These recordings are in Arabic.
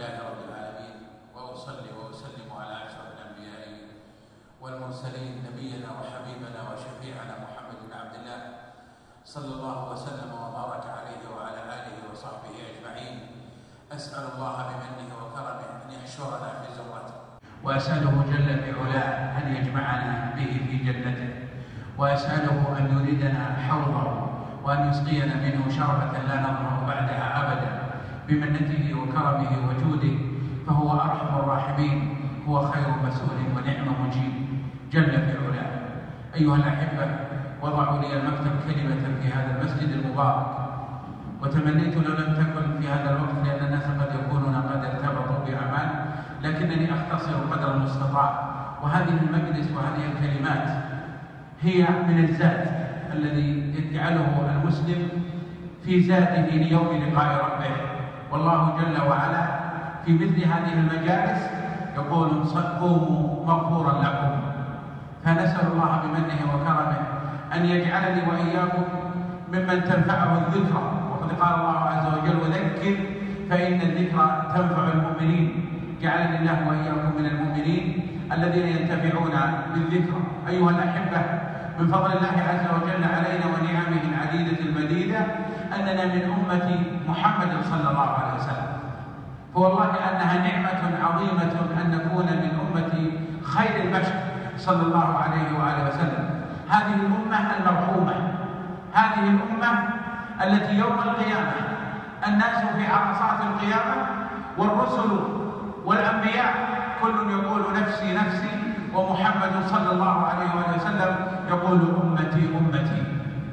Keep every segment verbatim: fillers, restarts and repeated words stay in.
لله رب العالمين، وأصلي وأسلم على أشرف الأنبياء والمرسلين نبينا وحبيبنا وشفيعنا محمد بن عبد الله صلى الله وسلم وبارك عليه وعلى آله وصحبه أجمعين. أسأل الله بمنه وكرمه أن يحشرنا في زمرته، وأسأله جل في علاه أن يجمعنا به في جنته، وأسأله أن يريدنا حوضه وأن يسقينا منه شربة لا نظمأ بعدها أبدا بمنته وكرمه وجوده، فهو أرحم الراحمين، هو خير مسؤول ونعم مجيب جل في علاه. أيها الأحبة، وضعوا لي المكتب كلمة في هذا المسجد المبارك، وتمنيت لو لم تكن في هذا الوقت لأن الناس قد يكونون قد ارتبطوا بأعمال، لكنني أختصر قدر المستطاع. وهذه المجلس وهذه الكلمات هي من الزاد الذي يجعله المسلم في زاده ليوم لقاء ربه. والله جل وعلا في مثل هذه المجالس يقول: قوموا مغفورا لكم. فنسأل الله بمنه وكرمه أن يجعلني وإياكم ممن تنفعه الذكرى، وقد قال الله عز وجل: وذكر فإن الذكرى تنفع المؤمنين. جعلني الله وإياكم من المؤمنين الذين ينتفعون بالذكرى. أيها الأحبة، من فضل الله عز وجل علينا ونعمه العديدة المديدة أننا من أمة محمد صلى الله عليه وسلم، فوالله أنها نعمة عظيمة أن نكون من أمة خير البشر صلى الله عليه وآله وسلم. هذه الأمة المرحومة، هذه الأمة التي يوم القيامة الناس في عرصات القيامة والرسل والأنبياء كل يقول نفسي نفسي، ومحمد صلى الله عليه وآله وسلم يقول أمتي أمتي.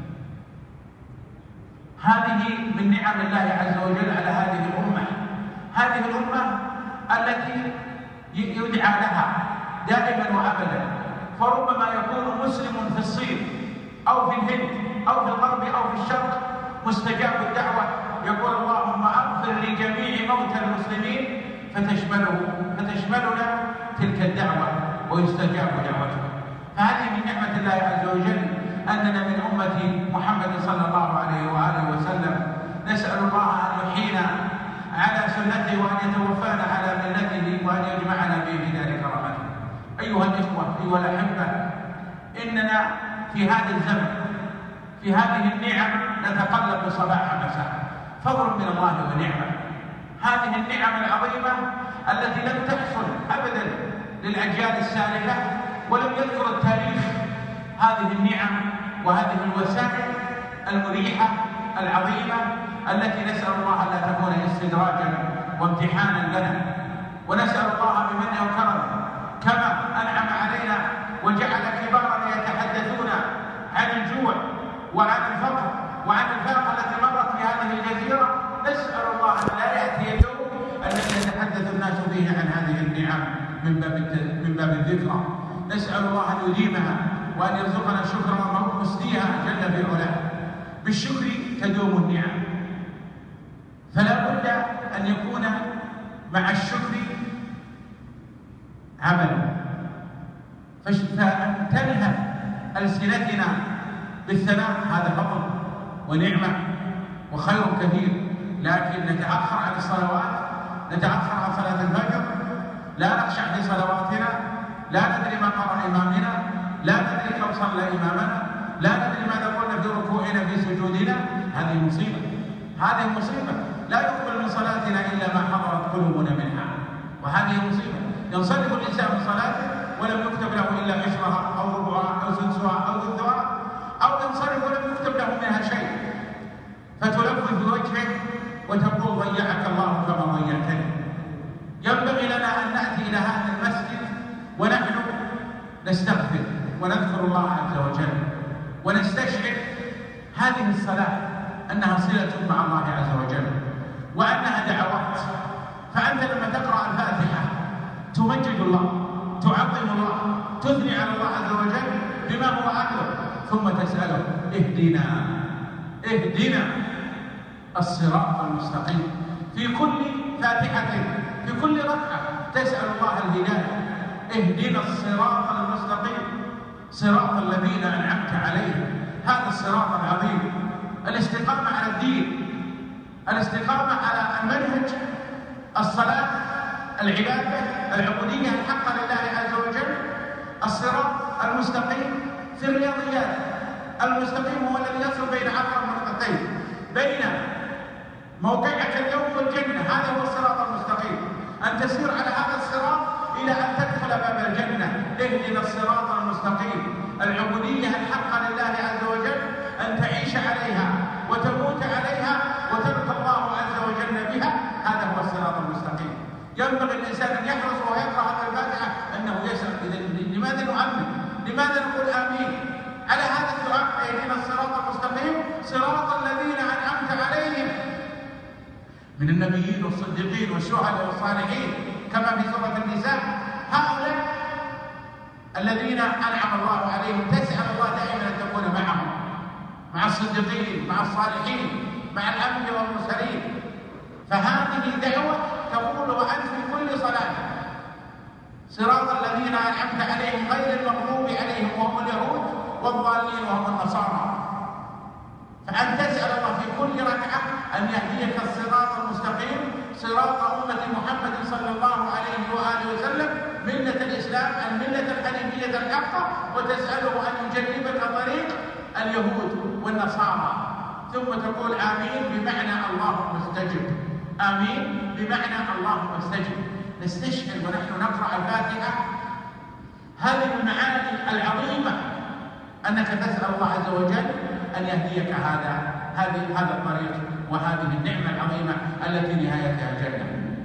هذه من نعم الله عز وجل على هذه الأمة، هذه الأمة التي يدعى لها دائما وأبدا. فربما يكون مسلم في الصين أو في الهند أو في الغرب أو في الشرق مستجاب الدعوة، يقول: اللهم أغفر لجميع موتى المسلمين، فتشمله فتشملنا تلك الدعوة ويستجاب دعوته. فهذه من نعمة الله عز وجل أننا من أمة محمد صلى الله عليه وآله وسلم. نسأل الله أن يحيينا على سنته وأن يتوفانا على ملته وأن يجمعنا به في دار كرامته. أيها الإخوة، أيها الأحبة، إننا في هذا الزمن في هذه النعم نتقلب صباح مساء، فضل من الله ونعمة. هذه النعم العظيمة التي لم تحصل أبدا للأجيال السالفة ولم يذكر التاريخ هذه النعم وهذه الوسائل المريحة العظيمة التي نسأل الله لا تكون استدراجا وامتحانا لنا. ونسأل الله بمنه وكرمه كما أنعم علينا وجعل كبارنا يتحدثون عن الجوع وعن الفقر وعن الفاقة التي مرت في هذه الجزيرة، نسأل الله أن لا يأتي اليوم الذي يتحدث الناس فيه عن هذه النعم من باب من باب الذكرى. نسأل الله أن يديمها وأن يرزقنا الشكر ومسديها جل في علاه. بالشكر تدوم النعم، فلا بد أن يكون مع الشكر عمل، فأن تنهى ألسنتنا بالثناء هذا فضل ونعمة وخير كثير، لكن نتأخر عن الصلوات، نتأخر عن صلاة الفجر، لا نخشع في صلواتنا، لا ندري ما قرأ إمامنا، لا ندري كم صلى إمامنا، لا ندري ماذا قلنا في ركوعنا في سجودنا. هذه مصيبة، هذه مصيبة. لا يقبل من صلاتنا إلا ما حضرت قلوبنا منها، وهذه مصيبة. ينصرف الإنسان من صلاته ولم يكتب له إلا عشرها أو ربعها أو سدسها أو ثلثها، أو ينصرف ولم يكتب له منها شيء، فتلف في وجهه وتقول: ضيعك الله كما ضيعتني. ينبغي لنا أن نأتي إلى هذا المسجد ونحن نستغفر ونذكر الله عز وجل ونستشعر هذه الصلاة أنها صلة مع الله عز وجل وأنها دعوات. فأنت لما تقرأ الفاتحة تمجد الله، تعظم الله، تثني على الله عز وجل بما هو أهله، ثم تسأله: اهدنا اهدنا الصراط المستقيم. في كل فاتحة في كل ركعة تسأل الله الهداية: اهدنا الصراط المستقيم صراط الذين أنعمت عليهم. هذا الصراط العظيم، الاستقامة على الدين، الاستقامة على المنهج. الصلاة العبادة العبودية الحقة لله عز وجل الصراط المستقيم في الرياضيات. المستقيم هو الذي يصل بين عقرب النقطتين، بين موقعك اليوم والجنة، هذا هو الصراط المستقيم. أن تسير على هذا الصراط إلى أن تدخل باب الجنة. اهدنا الصراط المستقيم. العبودية الحقة لله عز وجل أن تعيش عليها وتموت عليها وتلقى الله عز وجل بها، هذا هو الصراط المستقيم. ينبغي الإنسان أن يحرص ويقرأ هذه الفاتحة أنه يسأل إذن لماذا نؤمن؟ لماذا نقول آمين على هذا الدعاء؟ اهدنا الصراط المستقيم صراط الذين أنعمت عليهم من النبيين والصديقين والشهداء والصالحين كما في سورة النساء. هؤلاء الذين أنعم الله عليهم تسأل الله دائما أن تكون معهم، مع الصديقين، مع الصالحين، مع الأنبياء والمرسلين. فهذه دعوة تقول وأنت في كل صلاة صراط الذين أنعمت عليهم غير المغضوب عليهم وهم اليهود والضالين وهم النصارى. فأن تسأل الله في كل ركعة أن يهديك الصراط المستقيم، صراط أمة محمد صلى الله عليه وآله وسلم، ملة الإسلام، الملة الحنيفية الحقة، وتسأله أن يجنبك طريق اليهود والنصارى. ثم تقول آمين بمعنى اللهم استجب. آمين بمعنى اللهم استجب. نستشعر ونحن نقرأ الفاتحة هذه المعاني العظيمة، أنك تسأل الله عز وجل أن يهديك هذا هذه هذا الطريق وهذه النعمة العظيمة التي نهايتها الجنة.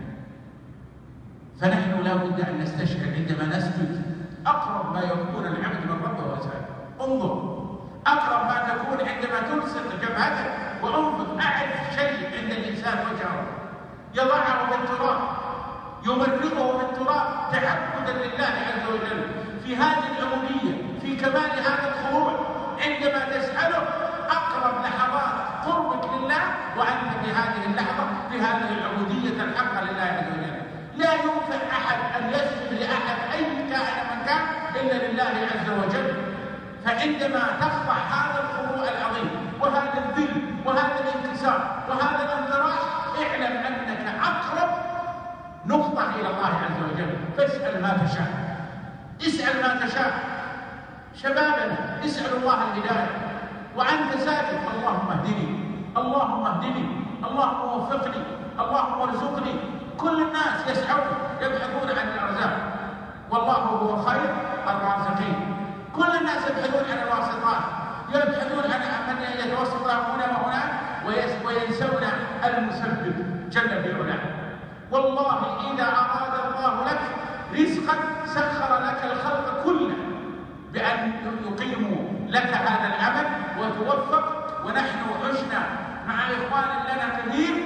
فنحن لا بد أن نستشعر عندما نسجد أقرب ما يكون العبد من ربه وسائله. انظر أقرب ما تكون عندما تلصق جبهتك وانفض أعرف شيء عند الإنسان وجهه، يضعه في التراب، يمرغه في التراب تعبدا لله عز وجل في هذه العبودية، في كمال هذا الخضوع. عندما تسأله أقرب لحظات قربك لله وأنت في هذه اللحظة في هذه العبودية الحقة لله عز وجل. لا يمكن أحد أن يسجد لأحد أي كائن من كان إلا لله عز وجل. فعندما تخضع هذا الخضوع العظيم وهذا الذل وهذا الانكسار وهذا الانطراح، اعلم أنك أقرب نقطة إلى الله عز وجل. فاسأل ما تشاء، اسأل ما تشاء. شبابنا اسأل الله الهداية وأنت ساجد اللهم اهدني، اللهم اهدني، اللهم وفقني، اللهم ارزقني. كل الناس يسعون يبحثون عن الأرزاق، والله هو خير الرازقين. كل الناس يبحثون عن الواسطات، يبحثون عن من يتوسط لهم هنا وهناك وينسون المسبب جل في علاه. والله إذا أراد الله لك رزقا سخر لك الخلق كله بأن يقيموا لك هذا العمل وتوفق. ونحن عشنا مع إخوان لنا كثير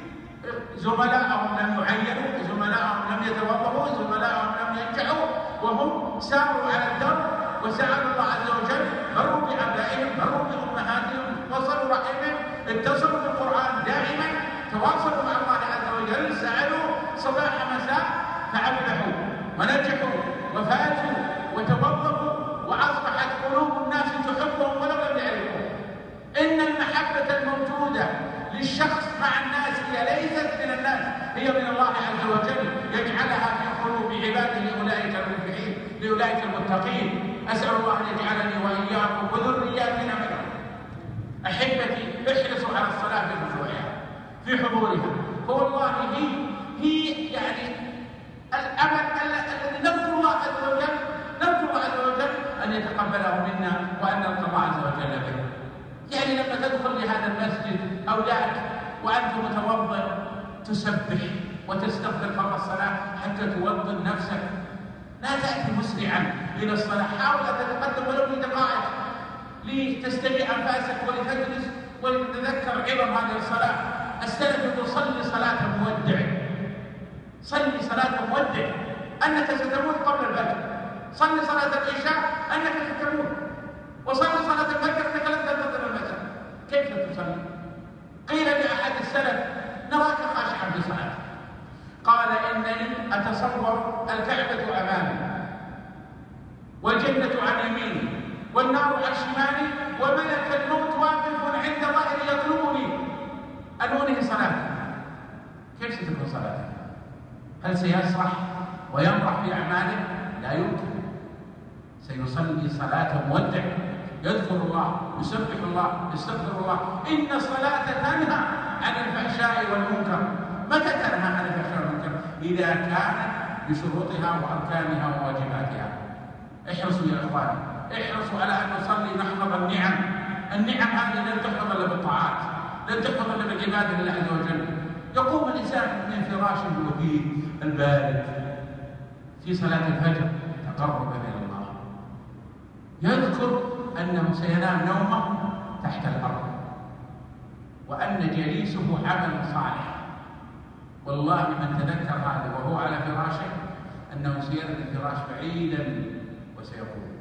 زملائهم لم يعينوا، زملائهم لم يتوظفوا، زملائهم لم ينجحوا، وهم ساروا على الدرب وسألوا الله عز وجل، مروا بآبائهم، مروا بأمهاتهم، وصلوا رحمهم، اتصلوا بالقرآن دائما، تواصلوا مع الله عز وجل، سألوا صباح مساء، فأفلحوا ونجحوا وفازوا وتوظفوا، وأصبحت قلوب الناس تحبهم ولو لم يعرفوا. إن المحبة الموجودة للشخص مع الناس هي ليست من الناس، هي من الله عز وجل، يجعلها في قلوب عباده أولئك المفلحين، لأولئك المتقين. أسأل الله أن يجعلني وإياكم وذرياتنا منهم. أحبتي احرصوا على الصلاة في خشوعها في حضورها، فوالله هي هي يعني الأمل الذي نرجو الله عز وجل، نرجو الله عز وجل أن يتقبله منا وأن نلقى الله عز وجل به. يعني لما تدخل لهذا المسجد أو ذاك وأنت متوضئ تسبح وتستغفر قبل الصلاة حتى توضئ نفسك، لا تأتي مسرعا إلى الصلاة، حاول أن تتقدم ولو بدقائق لتستمع أنفاسك ولتجلس ولتتذكر عظم هذه الصلاة. السلف يقول صلي صلاة مودع، صلي صلاة مودع، أنك ستموت قبل الفجر. صلي صلاة العشاء أنك ستموت، وصلي صلاة الفجر أنك لن تنتظر المساء. كيف تصلي؟ قيل لأحد السلف نراك خاشعا في صلاتك، قال إنني أتصور الكعبة أمامي والجنة عن يميني والنار عن شمالي وملك الموت واقف عند ظهري يطلبني أن أنهي صلاتي. كيف ستكون صلاتك؟ هل سيسرح ويمرح في أعماله؟ لا يمكن. سيصلي صلاة مودع، يذكر الله، يسبح الله، يستغفر الله. إن الصلاة تنهى عن الفحشاء والمنكر. متى تنهى عن الفحشاء والمنكر؟ إذا كانت بشروطها وأركانها وواجباتها. احرصوا يا إخواني، احرصوا على أن نصلي نحفظ النعم. النعم هذه لن تحفظ إلا بالطاعات، لن تحفظ إلا بالعبادة لله عز وجل. يقوم الإنسان من فراشه الوهيد البارد في صلاة الفجر تقربا إلى الله، يذكر أنه سينام نومه تحت الأرض، وأن جليسه عمل صالح. والله من تذكر هذا وهو على فراشه أنه سيرد الفراش بعيدا وسيقول.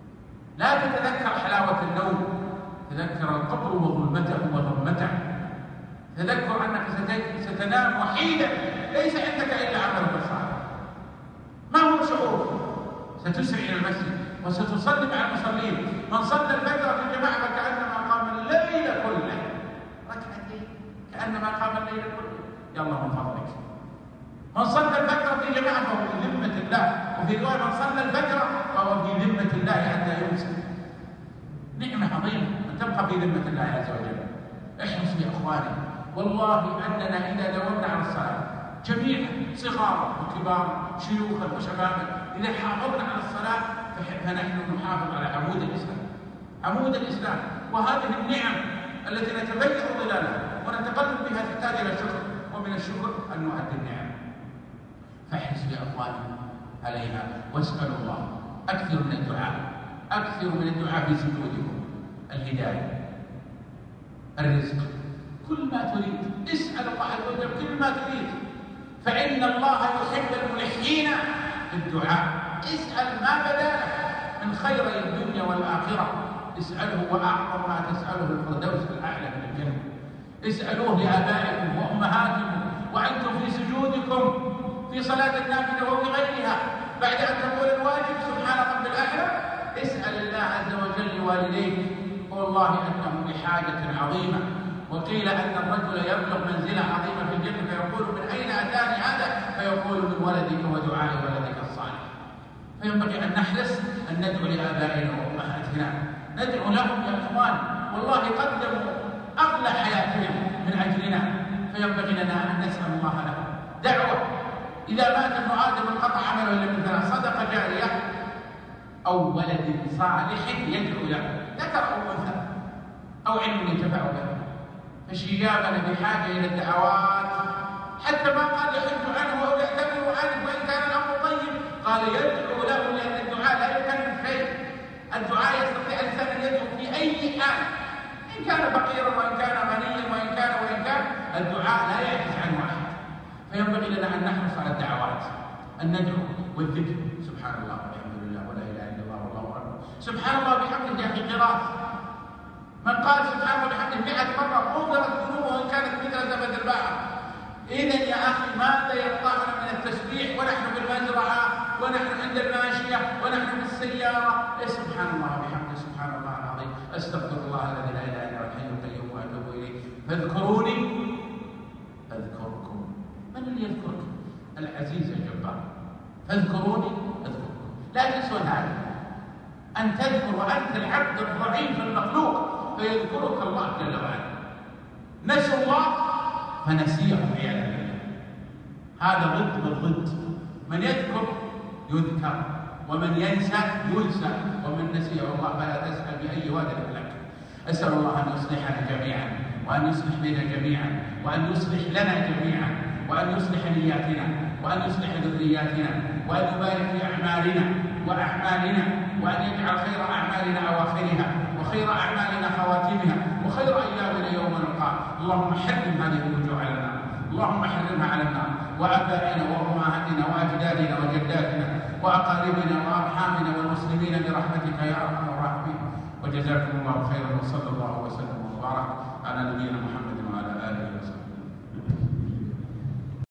لا تتذكر حلاوة النوم، تذكر القبر وظلمته وظلمته، تذكر أنك ستنام وحيدا ليس عندك إلا عملك الصالح. ما هو شعورك؟ ستسرع إلى المسجد وستصلي مع المصلين. من صلى الفجر في جماعة فكأنما قام الليل كله، ركعتين كأنما قام الليل كله. يلا من فضلك، من صلى الفجر في جماعة فهو في ذمة الله، وفي رواية من صلى الفجر فهو في ذمة الله حتى يمسك. نعمة عظيمة أن تبقى في ذمة الله عز وجل. احرصوا يا إخواني، والله أننا إذا داومنا على الصلاة جميعا، صغارا وكبارا، شيوخا وشبابا، إذا حافظنا على الصلاة فنحن نحافظ على عمود الإسلام، عمود الإسلام. وهذه النعم التي نتبين ظلالها ونتقلب بها تحتاج إلى شكر، ومن الشكر أن نؤدي النعم. فاحرصوا يا إخواني عليها، واسألوا الله. أكثر من الدعاء، أكثر من الدعاء في سجودكم. الهداية، الرزق، كل ما تريد اسأل الله عز وجل كل ما تريد، فإن الله يحب الملحين في الدعاء. اسأل ما بدا لك من خيري الدنيا والآخرة، اسأله، وأعظم ما تسأله الفردوس الأعلى من الجنة. اسألوه لآبائكم وأمهاتكم وأنتم في سجودكم في صلاة النافلة وفي غيرها، بعد أن تقول الواجب سبحان رب الأعلى اسأل الله عز وجل لوالديك، والله أنهم بحاجة عظيمة. وقيل أن الرجل يبلغ منزلة عظيمة في الجنة فيقول من أين أتاني هذا؟ فيقول من ولدك ودعاء ولدك الصالح. فينبغي أن نحرص أن ندعو لآبائنا وأمهاتنا، ندعو لهم يا إخوان، والله قدموا أغلى حياتهم من أجلنا، فينبغي لنا أن نسأل الله لهم دعوة. إذا مات ابن آدم انقطع عمله إلا من ثلاث: صدقة جارية أو ولد صالح يدعو له، ذكر أو أنثى، أو علم ينتفع به. فشيابنا بحاجة إلى الدعوات، حتى ما قال يحج عنه أو يعتبر عنه وإن كان الأمر طيب، قال يدعو له، لأن الدعاء لا يكلف شيء. الدعاء يستطيع الإنسان أن يدعو في أي حال، إن كان فقيرا وإن كان غنيا وإن كان وإن كان الدعاء لا يعجز عنه أحد. فينبغي لنا أن نحرص على الدعوات، أن ندعو والذكر. سبحان الله والحمد لله ولا إله إلا الله والله أكبر. سبحان الله بحمده في قراءة، من قال سبحان الله بحمده مئة مرة غفرت ذنوبه وإن كانت مثل زبد البحر. إذن يا أخي ماذا يقطعنا من التسبيح ونحن بالمزرعة ونحن عند الماشية ونحن بالسيارة؟ إيه سبحان الله بحمده، سبحان الله العظيم، أستغفر الله الذي لا إله إلا هو الحي القيوم وأتوب إليه، فاذكروني أذكركم. من اللي يذكرك؟ العزيز الجبار. فاذكروني أذكركم. لا تنسوا هذا، أن تذكر وأنت العبد الضعيف المخلوق فيذكرك الله جل وعلا. نسوا الله فنسيهم عياذا بالله. هذا ضد بالضد، من يذكر يذكر، ومن ينسى ينسى، ومن نسيه الله فلا تسأل بأي واد لك. أسأل الله أن يصلحنا جميعا، وأن يصلح بنا جميعا، وأن يصلح لنا جميعا، وأن يصلح نياتنا، وأن يصلح ذرياتنا، وأن يبارك في أعمالنا وأعمالنا، وأن يجعل خير أعمالنا أواخرها، وخير أعمالنا خواتمها، وخير أيامنا يوم نلقاه. اللهم حرم هذه الوجوه على النار، اللهم حرمها على النار، وآبائنا وأمهاتنا وأجدادنا وجداتنا وأقاربنا وأرحامنا والمسلمين برحمتك يا أرحم الراحمين. وجزاكم الله خيرا، وصلى الله وسلم وبارك على نبينا محمد وعلى آله